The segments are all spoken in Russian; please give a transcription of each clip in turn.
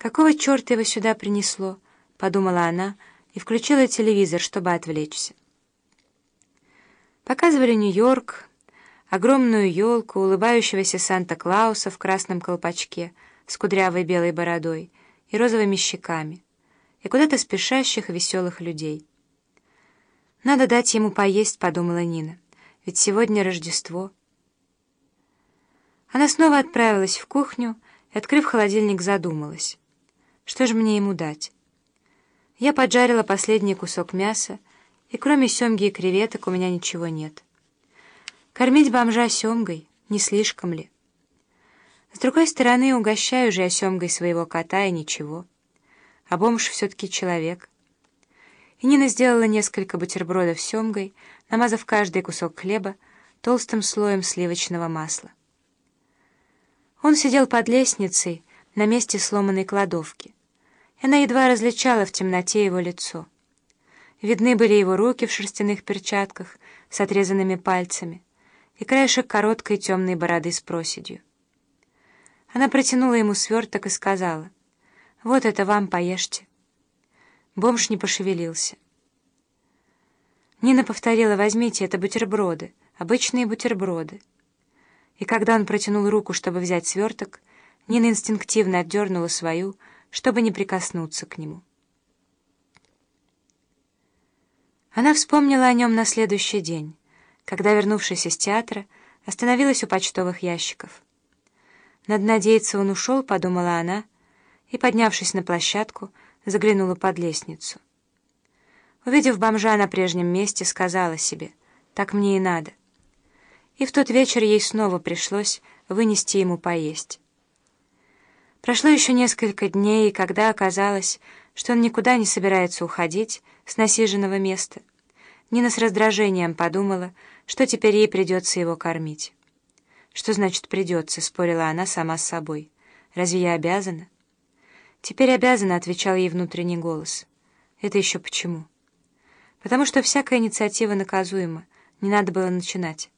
«Какого черта его сюда принесло?» — подумала она и включила телевизор, чтобы отвлечься. Показывали Нью-Йорк, огромную елку, улыбающегося Санта-Клауса в красном колпачке с кудрявой белой бородой и розовыми щеками, и куда-то спешащих веселых людей. «Надо дать ему поесть», — подумала Нина, — «ведь сегодня Рождество». Она снова отправилась в кухню и, открыв холодильник, задумалась. Что же мне ему дать? Я поджарила последний кусок мяса, и кроме семги и креветок у меня ничего нет. Кормить бомжа семгой не слишком ли? С другой стороны, угощаю же я семгой своего кота, и ничего. А бомж все-таки человек. И Нина сделала несколько бутербродов с семгой, намазав каждый кусок хлеба толстым слоем сливочного масла. Он сидел под лестницей на месте сломанной кладовки, и она едва различала в темноте его лицо. Видны были его руки в шерстяных перчатках с отрезанными пальцами и краешек короткой темной бороды с проседью. Она протянула ему сверток и сказала: «Вот это вам, поешьте». Бомж не пошевелился. Нина повторила: «Возьмите, это бутерброды, обычные бутерброды». И когда он протянул руку, чтобы взять сверток, Нина инстинктивно отдернула свою, чтобы не прикоснуться к нему. Она вспомнила о нем на следующий день, когда, вернувшись из театра, остановилась у почтовых ящиков. «Надо надеяться, он ушел», — подумала она, и, поднявшись на площадку, заглянула под лестницу. Увидев бомжа на прежнем месте, сказала себе: «Так мне и надо». И в тот вечер ей снова пришлось вынести ему поесть. Прошло еще несколько дней, и когда оказалось, что он никуда не собирается уходить с насиженного места, Нина с раздражением подумала, что теперь ей придется его кормить. «Что значит «придется»?» — спорила она сама с собой. «Разве я обязана?» «Теперь обязана», — отвечал ей внутренний голос. «Это еще почему?» «Потому что всякая инициатива наказуема, не надо было начинать».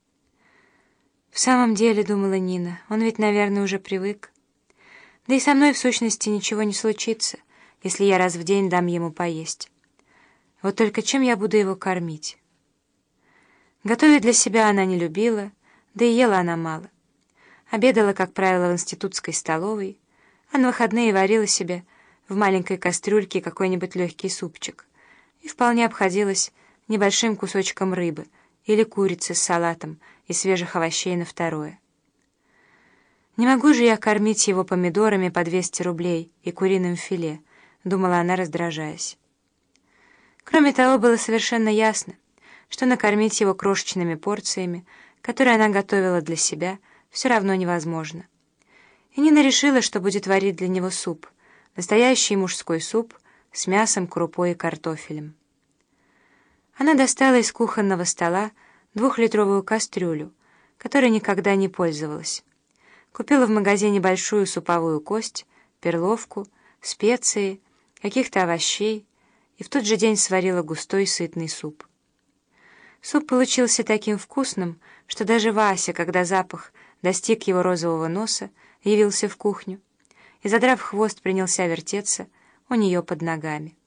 «В самом деле, — думала Нина, — он ведь, наверное, уже привык. Да и со мной, в сущности, ничего не случится, если я раз в день дам ему поесть. Вот только чем я буду его кормить?» Готовить для себя она не любила, да и ела она мало. Обедала, как правило, в институтской столовой, а на выходные варила себе в маленькой кастрюльке какой-нибудь легкий супчик и вполне обходилась небольшим кусочком рыбы или курицы с салатом и свежих овощей на второе. «Не могу же я кормить его помидорами по 200 рублей и куриным филе», — думала она, раздражаясь. Кроме того, было совершенно ясно, что накормить его крошечными порциями, которые она готовила для себя, все равно невозможно. И Нина решила, что будет варить для него суп, настоящий мужской суп с мясом, крупой и картофелем. Она достала из кухонного стола 2-литровую кастрюлю, которой никогда не пользовалась. Купила в магазине большую суповую кость, перловку, специи, каких-то овощей и в тот же день сварила густой сытный суп. Суп получился таким вкусным, что даже Вася, когда запах достиг его розового носа, явился в кухню и, задрав хвост, принялся вертеться у нее под ногами.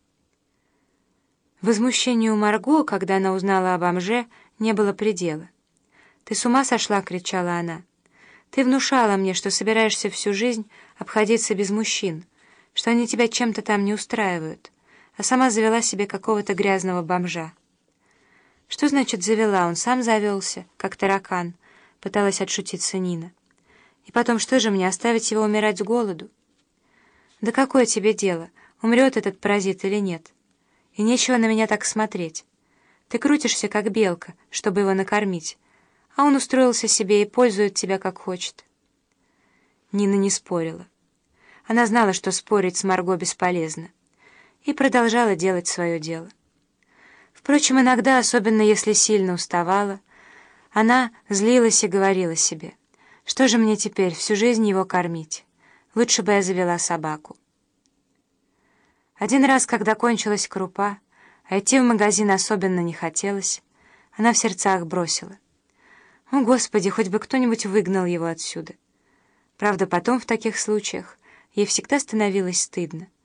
Возмущению Марго, когда она узнала о бомже, не было предела. «Ты с ума сошла?» — кричала она. «Ты внушала мне, что собираешься всю жизнь обходиться без мужчин, что они тебя чем-то там не устраивают, а сама завела себе какого-то грязного бомжа». «Что значит завела? Он сам завелся, как таракан», — пыталась отшутиться Нина. «И потом, что же мне, оставить его умирать с голоду?» «Да какое тебе дело, умрет этот паразит или нет? И нечего на меня так смотреть. Ты крутишься, как белка, чтобы его накормить, а он устроился себе и пользует тебя, как хочет». Нина не спорила. Она знала, что спорить с Марго бесполезно, и продолжала делать свое дело. Впрочем, иногда, особенно если сильно уставала, она злилась и говорила себе: «Что же мне теперь, всю жизнь его кормить? Лучше бы я завела собаку». Один раз, когда кончилась крупа, а идти в магазин особенно не хотелось, она в сердцах бросила: «О, Господи, хоть бы кто-нибудь выгнал его отсюда». Правда, потом в таких случаях ей всегда становилось стыдно.